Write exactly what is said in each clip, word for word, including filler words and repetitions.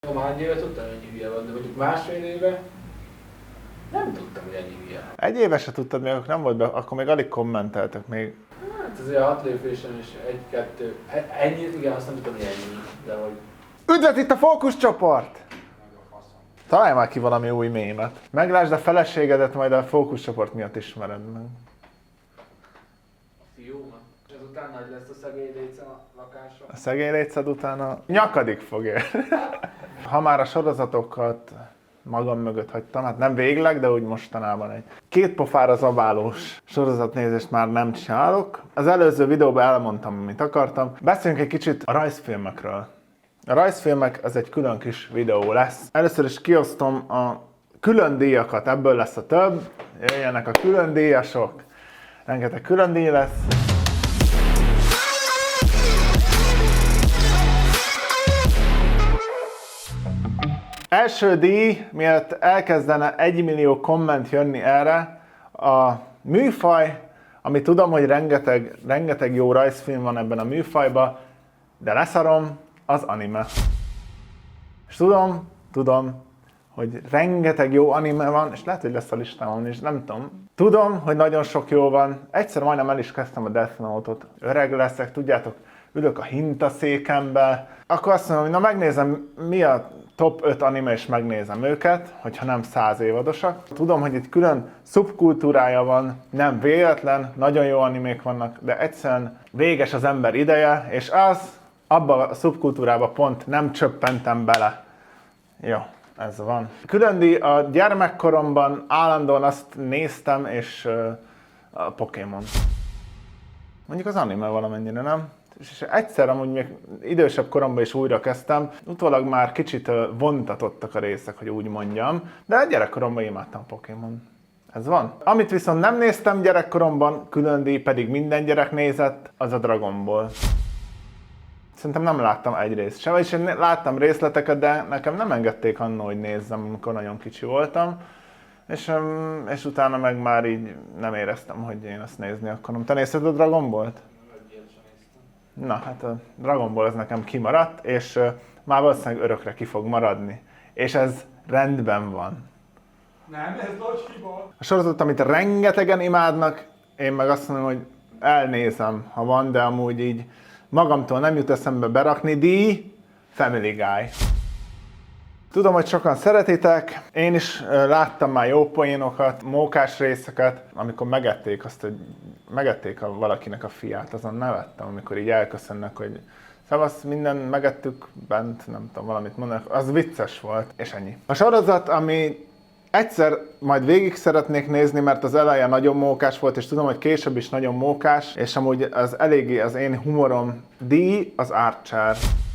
Ha már egy éve tudtam, hogy ennyi hülye van, de mondjuk másfél éve nem tudtam, hogy ennyi hülye. Egy éve se tudtad, még akkor nem volt be, akkor még alig kommenteltek még. Hát azért hat lépésen is egy-kettő, ennyi, igen, azt nem tudtam, hogy ennyi, de hogy... Üdvözlet itt a fókuszcsoport! Találj már ki valami új mémet. Meglásd a feleségedet, majd a fókuszcsoport miatt ismered meg. A fiúmat. És ezután nagy lesz a szegély léce a lakása. A szegény létszed utána nyakadig fog érni. Ha már a sorozatokat magam mögött hagytam, hát nem végleg, de úgy mostanában egy két pofára zabálós sorozatnézést már nem csinálok. Az előző videóban elmondtam, amit akartam. Beszéljünk egy kicsit a rajzfilmekről. A rajzfilmek az egy külön kis videó lesz. Először is kiosztom a külön díjakat, ebből lesz a több. Jöjjenek a külön díjasok. Rengeteg külön díj lesz. Első díj, mielőtt elkezdene egymillió komment jönni erre, a műfaj, ami tudom, hogy rengeteg, rengeteg jó rajzfilm van ebben a műfajban, de leszarom, az anime. És tudom, tudom, hogy rengeteg jó anime van, és lehet, hogy lesz a listámon is, nem tudom. Tudom, hogy nagyon sok jó van. Egyszer majdnem el is kezdtem a Death Note-ot. Öreg leszek, tudjátok, ülök a hintaszékembe. Akkor azt mondom, hogy na megnézem, mi a top öt anime, és megnézem őket, hogyha nem száz évadosak. Tudom, hogy itt külön szubkultúrája van, nem véletlen, nagyon jó animék vannak, de egyszerűen véges az ember ideje, és az abba a szubkultúrába pont nem csöppentem bele. Jó, ez van. Külön díj, a gyermekkoromban állandóan azt néztem, és uh, a Pokémon. Mondjuk az anime valamennyire, nem? És egyszer amúgy még idősebb koromban is újra kezdtem, utólag már kicsit uh, vontatottak a részek, hogy úgy mondjam, de gyerekkoromban imádtam Pokémon. Ez van. Amit viszont nem néztem gyerekkoromban, külön díj pedig minden gyerek nézett, az a Dragon Ball. Szerintem nem láttam egy részt sem, vagyis én láttam részleteket, de nekem nem engedték annól, hogy nézzem, amikor nagyon kicsi voltam. És, és utána meg már így nem éreztem, hogy én azt nézni akarom. Te nézted a Dragon Ball-t? Na, hát a Dragon Ball az nekem kimaradt, és már valószínűleg örökre ki fog maradni. És ez rendben van. Nem, ez nagy hiba. A sorozat, amit rengetegen imádnak, én meg azt mondom, hogy elnézem, ha van, de amúgy így magamtól nem jut eszembe berakni. díj, Family Guy. Tudom, hogy sokan szeretitek, én is láttam már jó poénokat, mókás részeket, amikor megették azt, hogy megették a valakinek a fiát, azon nevettem, amikor így elköszönnek, hogy szevasz, minden megettük bent, nem tudom, valamit mondanak, az vicces volt, és ennyi. A sorozat, ami egyszer majd végig szeretnék nézni, mert az eleje nagyon mókás volt, és tudom, hogy később is nagyon mókás, és amúgy az eléggé az én humorom díj, az Archer.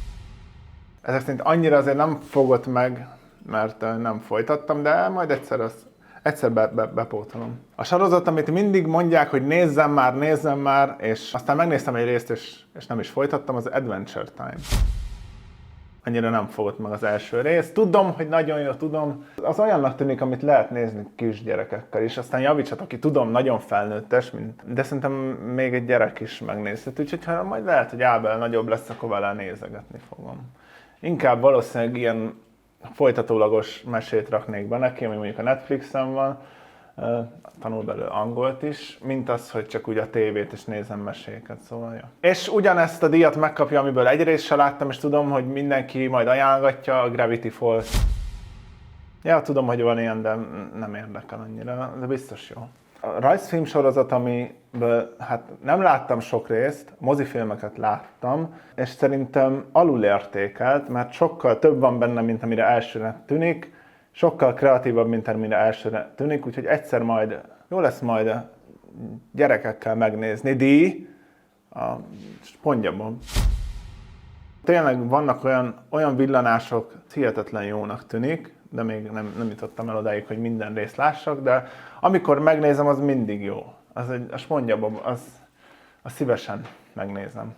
Ezek szerint annyira azért nem fogott meg, mert nem folytattam, de majd egyszer, azt, egyszer be, be, bepótolom. A sorozat, amit mindig mondják, hogy nézzem már, nézzem már, és aztán megnéztem egy részt, és, és nem is folytattam, az Adventure Time. Annyira nem fogott meg az első rész. Tudom, hogy nagyon jó, tudom. Az olyannak tűnik, amit lehet nézni kisgyerekekkel is. Aztán javítsatok, aki tudom, nagyon felnőttes, mint... de szerintem még egy gyerek is megnézhet. Úgyhogy ha majd lehet, hogy Ábel nagyobb lesz, akkor vele nézegetni fogom. Inkább valószínűleg ilyen folytatólagos mesét raknék be neki, ami mondjuk a Netflixen van, tanul belőle angolt is, mint az, hogy csak úgy a tévét és nézem meséket, szóval ja. És ugyanezt a díjat megkapja, amiből egy részt se láttam, és tudom, hogy mindenki majd ajánlgatja, a Gravity Falls. Ja, tudom, hogy van ilyen, de nem érdekel annyira, de biztos jó. A rajzfilm sorozat, amiből hát nem láttam sok részt, mozifilmeket láttam, és szerintem alulértékelt, mert sokkal több van benne, mint amire elsőre tűnik, sokkal kreatívabb, mint amire elsőre tűnik, úgyhogy egyszer majd, jó lesz majd a gyerekekkel megnézni. díj, a SpongeBob. Tényleg vannak olyan, olyan villanások, hihetetlen jónak tűnik, de még nem, nem jutottam el odáig, hogy minden részt lássak, de amikor megnézem, az mindig jó. Az egy, a SpongeBob, az, az szívesen megnézem.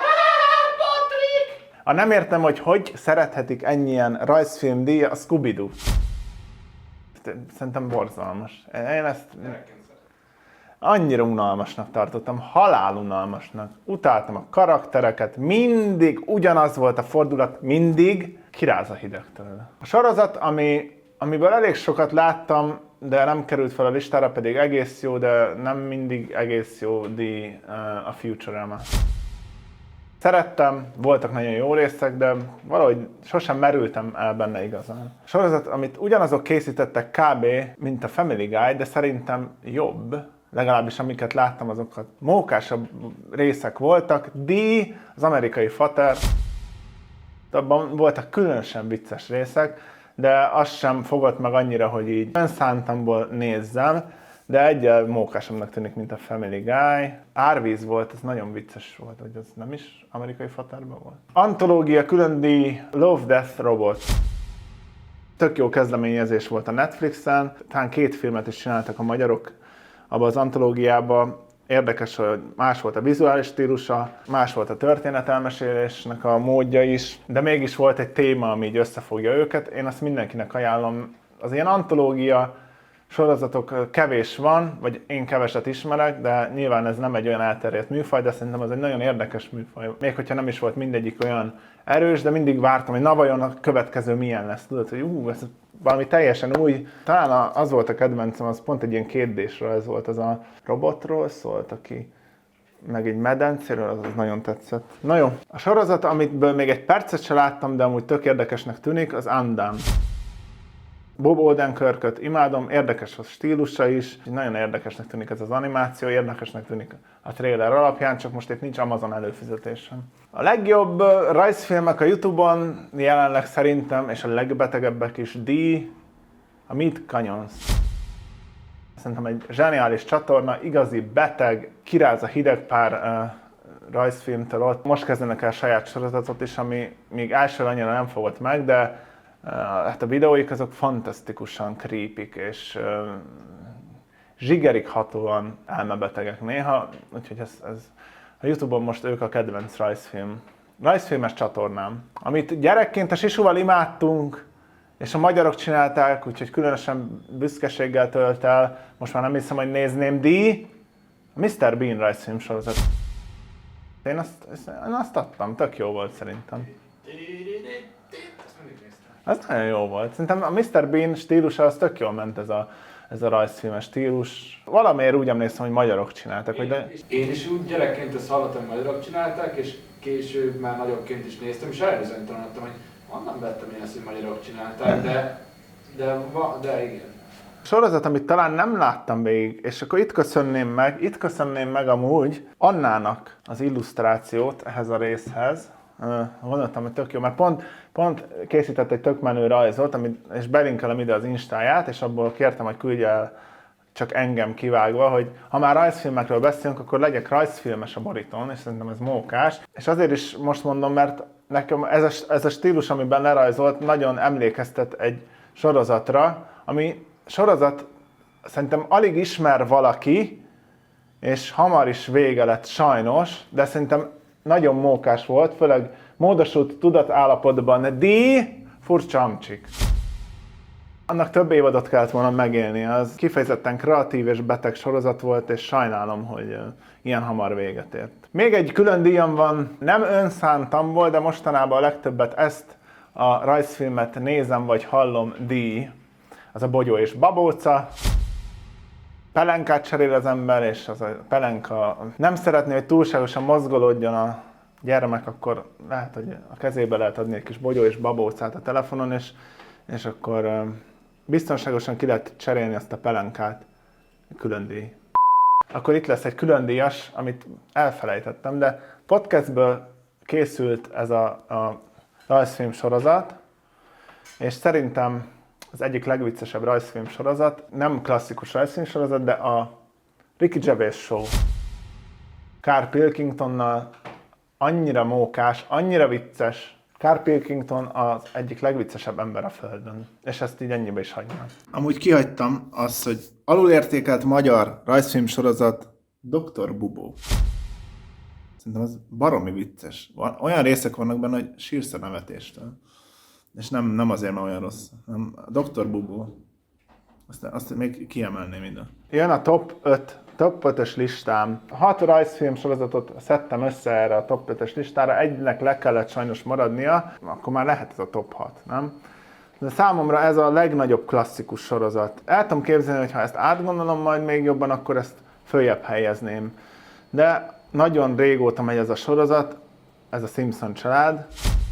A nem értem, hogy hogy szerethetik ennyien rajzfilm díj, a Scooby-Doo. Szerintem borzalmas. Én ezt... Annyira unalmasnak tartottam, halálunalmasnak. Utáltam a karaktereket, mindig ugyanaz volt a fordulat, mindig kiráz a hideg tőle. A sorozat, ami, amiből elég sokat láttam, de nem került fel a listára, pedig egész jó, de nem mindig egész jó, The uh, a Futurama. Szerettem, voltak nagyon jó részek, de valahogy sosem merültem el benne igazán. A sorozat, amit ugyanazok készítettek kb. Mint a Family Guy, de szerintem jobb, legalábbis amiket láttam, azokat mókásabb részek voltak. The, az amerikai fater, abban voltak különösen vicces részek, de az sem fogott meg annyira, hogy így önszántamból nézzem, de egyel mókásabbnak tűnik, mint a Family Guy. Árvíz volt, ez nagyon vicces volt, hogy ez nem is amerikai faterben volt. Antológia, külön díj, Love, Death, Robot. Tök jó kezdeményezés volt a Netflixen, talán két filmet is csináltak a magyarok abban az antológiában. Érdekes, hogy más volt a vizuális stílusa, más volt a történetelmesélésnek a módja is, de mégis volt egy téma, ami így összefogja őket. Én azt mindenkinek ajánlom. Az ilyen antológia sorozatok kevés van, vagy én keveset ismerek, de nyilván ez nem egy olyan elterjedt műfaj, de szerintem ez egy nagyon érdekes műfaj. Még hogyha nem is volt mindegyik olyan erős, de mindig vártam, hogy na vajon a következő milyen lesz. Tudod, hogy ú, ez valami teljesen új. Talán az volt a kedvencem, az pont egy ilyen kétdésről, ez volt, az a robotról szólt, aki meg egy medencéről, az, az nagyon tetszett. Na jó, a sorozat, amitből még egy percet se láttam, de amúgy tök érdekesnek tűnik, az Undone. Bob Odenkirköt imádom, érdekes a stílusa is, nagyon érdekesnek tűnik ez az animáció, érdekesnek tűnik a trailer alapján, csak most itt nincs Amazon előfizetésem. A legjobb rajzfilmek a YouTube-on jelenleg szerintem, és a legbetegebbek is, The, a Mid Canyons. Szerintem egy zseniális csatorna, igazi beteg, kiráz a hideg pár uh, rajzfilmtől ott. Most kezdenek el saját sorozatot is, ami még elsőre annyira nem fogott meg, de Uh, hát a videóik azok fantasztikusan creepyk és uh, zsigerig hatóan elmebetegek néha, úgyhogy ez, ez a YouTube-on most ők a kedvenc rajzfilm, rajzfilmes csatornám, amit gyerekként a Sisuval imádtunk, és a magyarok csinálták, úgyhogy különösen büszkeséggel tölt el, most már nem hiszem, hogy nézném, The, a miszter Bean rajzfilm sorozat. Én azt, én azt adtam, tök jó volt szerintem. Ez nagyon jó volt. Szerintem a miszter Bean stílusa az tök jól ment, ez a, ez a rajzfilmes stílus. Valamiért úgy emlékszem, hogy magyarok csináltak. Hogy de... Én is úgy gyerekként ezt hallottam, hogy magyarok csinálták, és később már nagyobbként is néztem, és elbizonytalanodtam, hogy honnan vettem én ezt, hogy magyarok csinálták, de, de, de igen. A sorozat, amit talán nem láttam végig, és akkor itt köszönném meg, itt köszönném meg amúgy Annának az illusztrációt ehhez a részhez. Gondoltam, hogy tök jó, mert pont, pont készített egy tök menő rajzot, amit, és belinkelem ide az Instáját, és abból kértem, hogy küldje el csak engem kivágva, hogy ha már rajzfilmekről beszélünk, akkor legyek rajzfilmes a borítón, és szerintem ez mókás. És azért is most mondom, mert nekem ez a, ez a stílus, amiben lerajzolt, nagyon emlékeztet egy sorozatra, ami sorozat szerintem alig ismer valaki, és hamar is vége lett sajnos, de szerintem nagyon mókás volt, főleg módosult tudatállapotban, de furcsa amcsik. Annak több évadot kellett volna megélni, az kifejezetten kreatív és beteg sorozat volt, és sajnálom, hogy ilyen hamar véget ért. Még egy külön díjam van, nem önszántam volt, de mostanában a legtöbbet ezt a rajzfilmet nézem vagy hallom, díj. Az a Bogyó és Babóca. Pelenkát cserél az ember, és az a pelenka nem szeretné, hogy túlságosan mozgolódjon a gyermek, akkor lehet, hogy a kezébe lehet adni egy kis Bogyó és Babócát a telefonon, és, és akkor biztonságosan ki lehet cserélni azt a pelenkát. Külön díj. Akkor itt lesz egy külön díjas, amit elfelejtettem, de podcastből készült ez a, a rajzfilm sorozat, és szerintem az egyik legviccesebb rajzfilm sorozat, nem klasszikus rajzfilm sorozat, de a Ricky Gervais Show. Carl Pilkingtonnal, annyira mókás, annyira vicces. Carl Pilkington az egyik legviccesebb ember a Földön. És ezt így ennyibe is hagynám. Amúgy kihagytam azt, hogy alulértékelt magyar rajzfilm sorozat doktor Bubó. Szerintem az baromi vicces. Olyan részek vannak benne, hogy sírsz a nevetéstől. És nem, nem azért, mert olyan rossz, hanem a doktor Bubó. Azt, azt még kiemelném ide. Jön a top öt top ötös listám. Hat rajzfilm sorozatot szedtem össze erre a top ötös listára, egynek le kellett sajnos maradnia, akkor már lehet ez a top hat, nem? De számomra ez a legnagyobb klasszikus sorozat. El tudom képzelni, hogy ha ezt átgondolom majd még jobban, akkor ezt följebb helyezném. De nagyon régóta megy ez a sorozat, ez a Simpson család.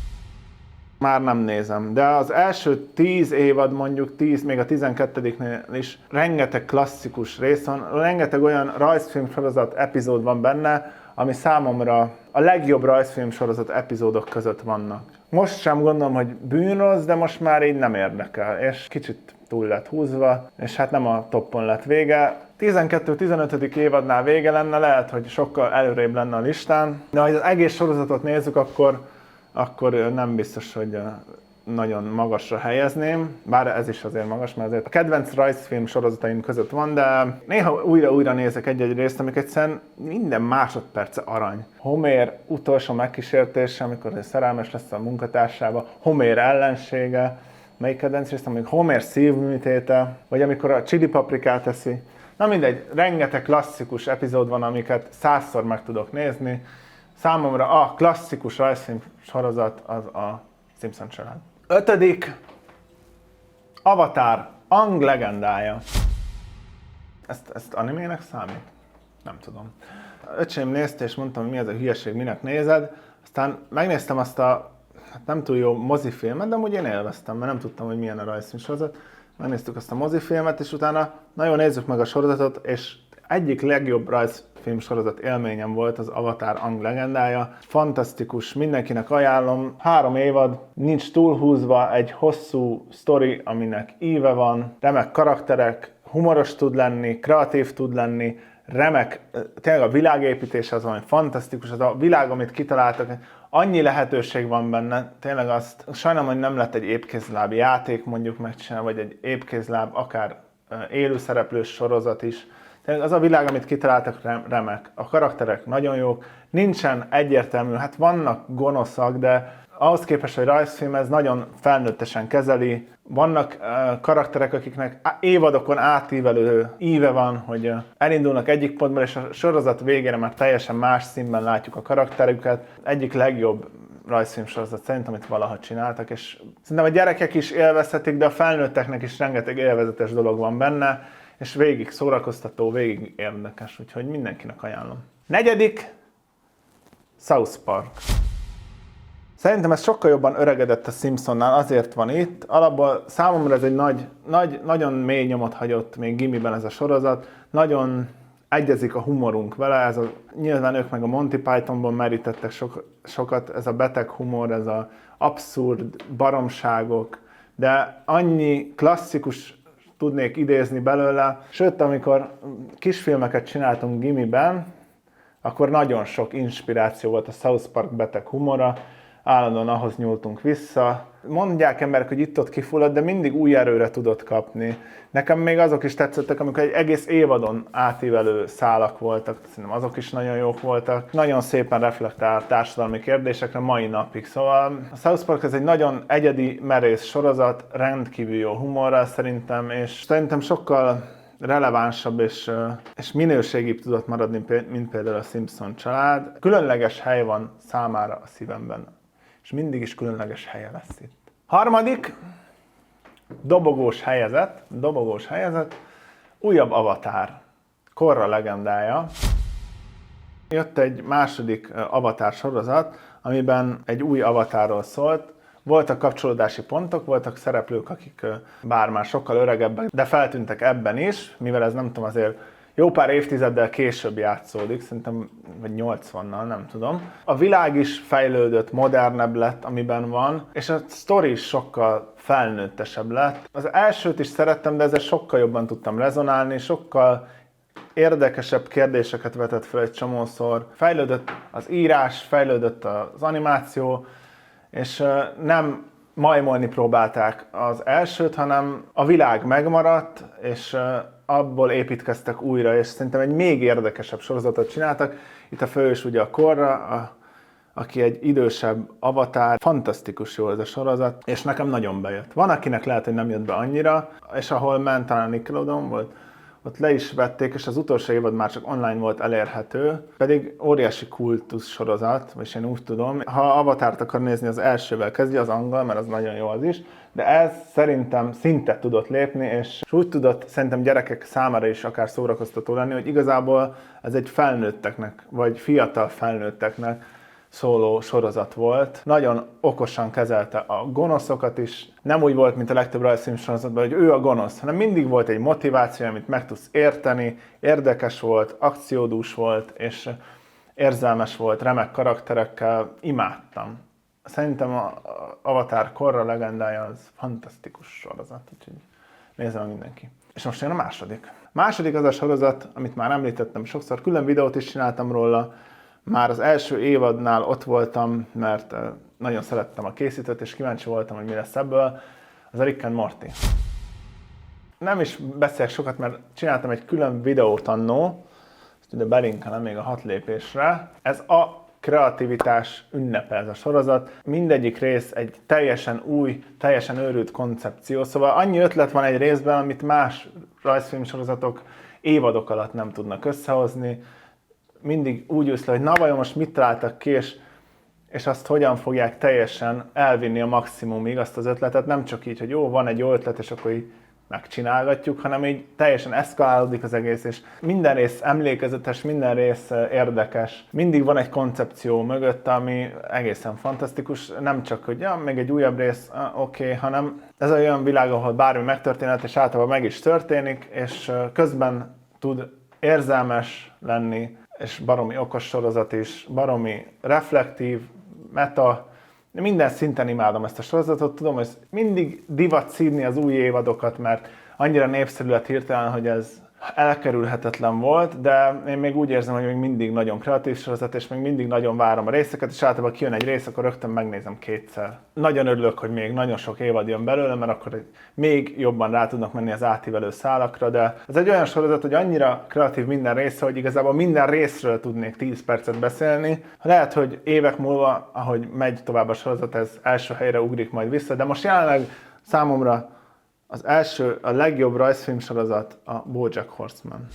Már nem nézem, de az első tíz évad, mondjuk tíz, még a tizenkettediknél is rengeteg klasszikus rész van, rengeteg olyan rajzfilm sorozat epizód van benne, ami számomra a legjobb rajzfilm sorozat epizódok között vannak. Most sem gondolom, hogy bűnrossz, de most már így nem érdekel, és kicsit túl lett húzva, és hát nem a toppon lett vége. tizenkettő-tizenötödik évadnál vége lenne, lehet, hogy sokkal előrébb lenne a listán, de ha az egész sorozatot nézzük, akkor akkor nem biztos, hogy nagyon magasra helyezném, bár ez is azért magas, mert azért a kedvenc rajzfilm sorozataim között van, de néha újra-újra nézek egy-egy részt, amik egyszerűen minden másodperce arany. Homér utolsó megkísértése, amikor szerelmes lesz a munkatársába, Homér ellensége, melyik kedvenc részt, amikor Homér szívműtéte, vagy amikor a chili paprikát teszi. Na mindegy, rengeteg klasszikus epizód van, amiket százszor meg tudok nézni. Számomra a klasszikus rajzfilm sorozat az a Simpson család. Ötödik, Avatar, Aang legendája. Ezt, ezt animének számít? Nem tudom. Öcsém nézte és mondtam, hogy mi ez a hülyeség, minek nézed. Aztán megnéztem azt a hát nem túl jó mozifilmet, de amúgy én élveztem, mert nem tudtam, hogy milyen a rajzfilm sorozat. Megnéztük azt a mozifilmet, és utána nagyon nézzük meg a sorozatot, és egyik legjobb rajzfilm sorozat élményem volt az Avatar Aang legendája. Fantasztikus, mindenkinek ajánlom. Három évad, nincs túlhúzva, egy hosszú sztori, aminek íve van, remek karakterek, humoros tud lenni, kreatív tud lenni, remek, tényleg a világépítés az valami fantasztikus, az a világ, amit kitaláltak, annyi lehetőség van benne, tényleg azt, sajnálom, hogy nem lett egy épkézláb játék mondjuk megcsinálni, vagy egy épkézláb, akár élőszereplős sorozat is. Az a világ, amit kitaláltak, remek. A karakterek nagyon jók, nincsen egyértelmű, hát vannak gonoszak, de ahhoz képest, hogy rajzfilm, ez nagyon felnőttesen kezeli. Vannak uh, karakterek, akiknek évadokon átívelő íve van, hogy uh, elindulnak egyik pontból, és a sorozat végére már teljesen más színben látjuk a karakterüket. Egyik legjobb rajzfilm sorozat szerintem, amit valaha csináltak, és szerintem a gyerekek is élvezhetik, de a felnőtteknek is rengeteg élvezetes dolog van benne, és végig szórakoztató, végig érdekes, úgyhogy mindenkinek ajánlom. Negyedik, South Park. Szerintem ez sokkal jobban öregedett a Simpsonnál, azért van itt. Alapból számomra ez egy nagy, nagy, nagyon mély nyomot hagyott még gimiben ez a sorozat. Nagyon egyezik a humorunk vele, ez a, nyilván ők meg a Monty Pythonból merítettek sok, sokat, ez a beteg humor, ez az abszurd baromságok, de annyi klasszikus tudnék idézni belőle. Sőt, amikor kisfilmeket csináltunk gimiben, akkor nagyon sok inspiráció volt a South Park beteg humora, állandóan ahhoz nyúltunk vissza. Mondják emberek, hogy itt-ott kifulladt, de mindig új erőre tudott kapni. Nekem még azok is tetszettek, amikor egy egész évadon átívelő szálak voltak, szerintem azok is nagyon jók voltak. Nagyon szépen reflektál társadalmi kérdésekre mai napig. Szóval a South Park ez egy nagyon egyedi, merész sorozat, rendkívül jó humorral szerintem, és szerintem sokkal relevánsabb és, és minőségibb tudott maradni, mint például a Simpson család. Különleges hely van számára a szívemben, és mindig is különleges helye lesz itt. Harmadik, dobogós helyezet, dobogós helyezet, újabb Avatar, Korra legendája. Jött egy második Avatar sorozat, amiben egy új Avatarról szólt. Voltak kapcsolódási pontok, voltak szereplők, akik bár már sokkal öregebbek, de feltűntek ebben is, mivel ez nem tudom, azért jó pár évtizeddel később játszódik, szerintem vagy nyolcvannal, nem tudom. A világ is fejlődött, modernebb lett, amiben van, és a sztori is sokkal felnőttesebb lett. Az elsőt is szerettem, de ezzel sokkal jobban tudtam rezonálni, sokkal érdekesebb kérdéseket vetett fel egy csomószor. Fejlődött az írás, fejlődött az animáció, és nem majmolni próbálták az elsőt, hanem a világ megmaradt, és abból építkeztek újra, és szerintem egy még érdekesebb sorozatot csináltak. Itt a főhős ugye a Korra, a, aki egy idősebb Avatar. Fantasztikus jó ez a sorozat, és nekem nagyon bejött. Van, akinek lehet, hogy nem jött be annyira, és ahol ment, talán Nickelodeon volt, ott le is vették, és az utolsó évad már csak online volt elérhető, pedig óriási kultusz sorozat, és én úgy tudom, ha Avatárt akar nézni, az elsővel kezdje, az angol, mert az nagyon jó az is, de ez szerintem szintet tudott lépni, és úgy tudott szerintem gyerekek számára is akár szórakoztató lenni, hogy igazából ez egy felnőtteknek, vagy fiatal felnőtteknek szóló sorozat volt. Nagyon okosan kezelte a gonoszokat is. Nem úgy volt, mint a legtöbb rajzfilm sorozatban, hogy ő a gonosz, hanem mindig volt egy motiváció, amit meg tudsz érteni, érdekes volt, akciódús volt, és érzelmes volt, remek karakterekkel. Imádtam. Szerintem a Avatar Korra legendája az fantasztikus sorozat, úgyhogy nézze meg mindenki. És most jön a második. A második az a sorozat, amit már említettem sokszor, külön videót is csináltam róla. Már az első évadnál ott voltam, mert nagyon szerettem a készítőt, és kíváncsi voltam, hogy mi lesz ebből. Az a Rick and Morty. Nem is beszélek sokat, mert csináltam egy külön videót annó, ezt ide belinkelem még a hat lépésre. Ez a kreativitás ünnepe ez a sorozat. Mindegyik rész egy teljesen új, teljesen őrült koncepció. Szóval annyi ötlet van egy részben, amit más rajzfilm sorozatok évadok alatt nem tudnak összehozni. Mindig úgy ülsz le, hogy na vajon most mit találtak ki, és, és azt hogyan fogják teljesen elvinni a maximumig azt az ötletet. Nem csak így, hogy jó, van egy jó ötlet, és akkor így megcsinálgatjuk, hanem így teljesen eszkalálódik az egész, és minden rész emlékezetes, minden rész érdekes. Mindig van egy koncepció mögött, ami egészen fantasztikus. Nem csak, hogy ja, még egy újabb rész, ah, oké, okay, hanem ez olyan világ, ahol bármi megtörténhet, és általában meg is történik, és közben tud érzelmes lenni, és baromi okos sorozat is, baromi reflektív, meta. Minden szinten imádom ezt a sorozatot, tudom, hogy mindig divat szídni az új évadokat, mert annyira népszerű lett hirtelen, hogy ez elkerülhetetlen volt, de én még úgy érzem, hogy még mindig nagyon kreatív sorozat, és még mindig nagyon várom a részeket, és általában kijön egy rész, akkor rögtön megnézem kétszer. Nagyon örülök, hogy még nagyon sok évad jön belőle, mert akkor még jobban rá tudnak menni az átívelő szálakra, de ez egy olyan sorozat, hogy annyira kreatív minden része, hogy igazából minden részről tudnék tíz percet beszélni. Lehet, hogy évek múlva, ahogy megy tovább a sorozat, ez első helyre ugrik majd vissza, de most jelenleg számomra az első, a legjobb rajzfilm sorozat a BoJack Horseman.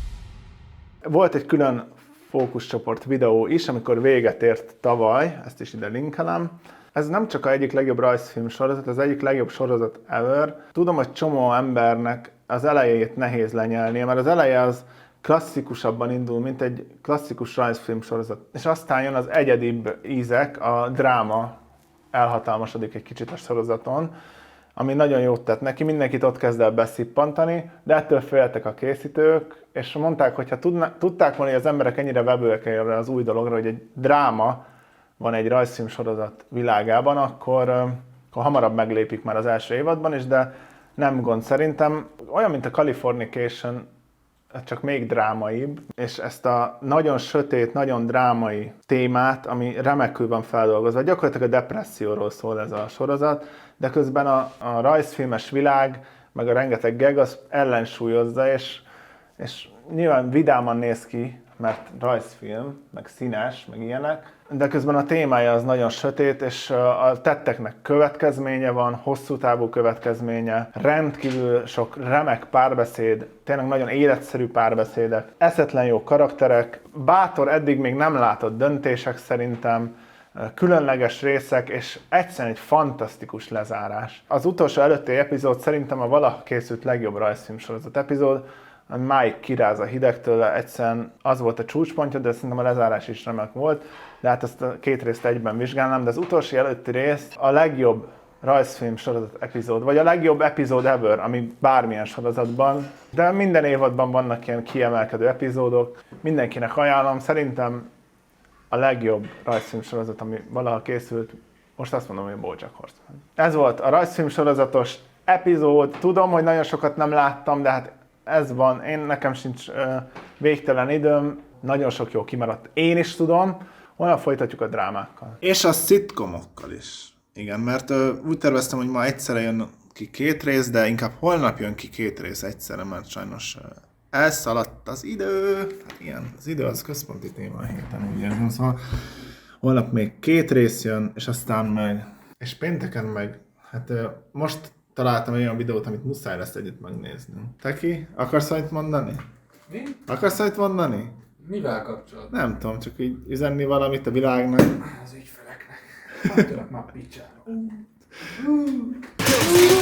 Volt egy külön fókuszcsoport videó is, amikor véget ért tavaly, ezt is ide linkelem. Ez nem csak az egyik legjobb rajzfilm sorozat, az egyik legjobb sorozat ever. Tudom, hogy csomó embernek az elejét nehéz lenyelnie, mert az eleje az klasszikusabban indul, mint egy klasszikus rajzfilm sorozat. És aztán jön az egyedibb ízek, a dráma elhatalmasodik egy kicsit a sorozaton, ami nagyon jót tett neki, mindenkit ott kezd el beszippantani, de ettől féltek a készítők, és mondták, hogy ha tudna, tudták volna, hogy az emberek ennyire vevőek erre az új dologra, hogy egy dráma van egy rajzfilm sorozat világában, akkor, akkor hamarabb meglépik már az első évadban is, de nem gond szerintem. Olyan, mint a Californication, csak még drámaibb, és ezt a nagyon sötét, nagyon drámai témát, ami remekül van feldolgozva, gyakorlatilag a depresszióról szól ez a sorozat, de közben a, a rajzfilmes világ, meg a rengeteg gag az ellensúlyozza, és, és nyilván vidáman néz ki, mert rajzfilm, meg színes, meg ilyenek, de közben a témája az nagyon sötét, és a tetteknek következménye van, hosszú távú következménye, rendkívül sok remek párbeszéd, tényleg nagyon életszerű párbeszédek, eszetlen jó karakterek, bátor, eddig még nem látott döntések szerintem, különleges részek, és egyszerűen egy fantasztikus lezárás. Az utolsó előtti epizód szerintem a valaha készült legjobb rajzfilm sorozat epizód, máig kiráz a hidegtől, egyszerűen az volt a csúcspontja, de szerintem a lezárás is remek volt, de hát ezt a két részt egyben vizsgálnám, de az utolsó előtti rész a legjobb rajzfilm sorozat epizód, vagy a legjobb epizód ever, ami bármilyen sorozatban, de minden évadban vannak ilyen kiemelkedő epizódok, mindenkinek ajánlom, szerintem a legjobb rajzfilm sorozat, ami valaha készült, most azt mondom, hogy BoJack Horseman. Ez volt a rajzfilm sorozatos epizód, tudom, hogy nagyon sokat nem láttam, de hát ez van, én nekem sincs uh, végtelen időm, nagyon sok jó kimaradt, én is tudom, olyan folytatjuk a drámákkal. És a szitkomokkal is. Igen, mert uh, úgy terveztem, hogy ma egyszerre jön ki két rész, de inkább holnap jön ki két rész egyszerre, mert sajnos uh, elszaladt az idő. Hát igen, az idő az központi téma a héten, úgy érzem, szóval holnap még két rész jön, és aztán meg, és pénteken meg, hát uh, most találtam egy olyan videót, amit muszáj lesz együtt megnézni. Te ki? Akarsz valamit mondani? Mi? Akarsz valamit mondani? Mivel kapcsolatban? Nem tudom, csak így üzenni valamit a világnak. Az ügyfeleknek. Hát tőlek már picsára.